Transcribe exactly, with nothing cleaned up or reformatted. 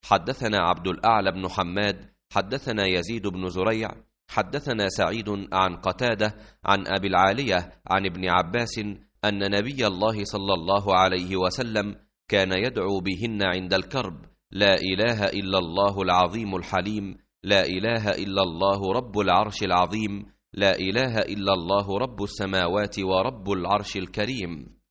حدثنا عبد الأعلى بن حماد حدثنا يزيد بن زريع حدثنا سعيد عن قتادة عن أبي العالية عن ابن عباس أن نبي الله صلى الله عليه وسلم كان يدعو بهن عند الكرب: لا إله إلا الله العظيم الحليم، لا إله إلا الله رب العرش العظيم، لا إله إلا الله رب السماوات ورب العرش الكريم.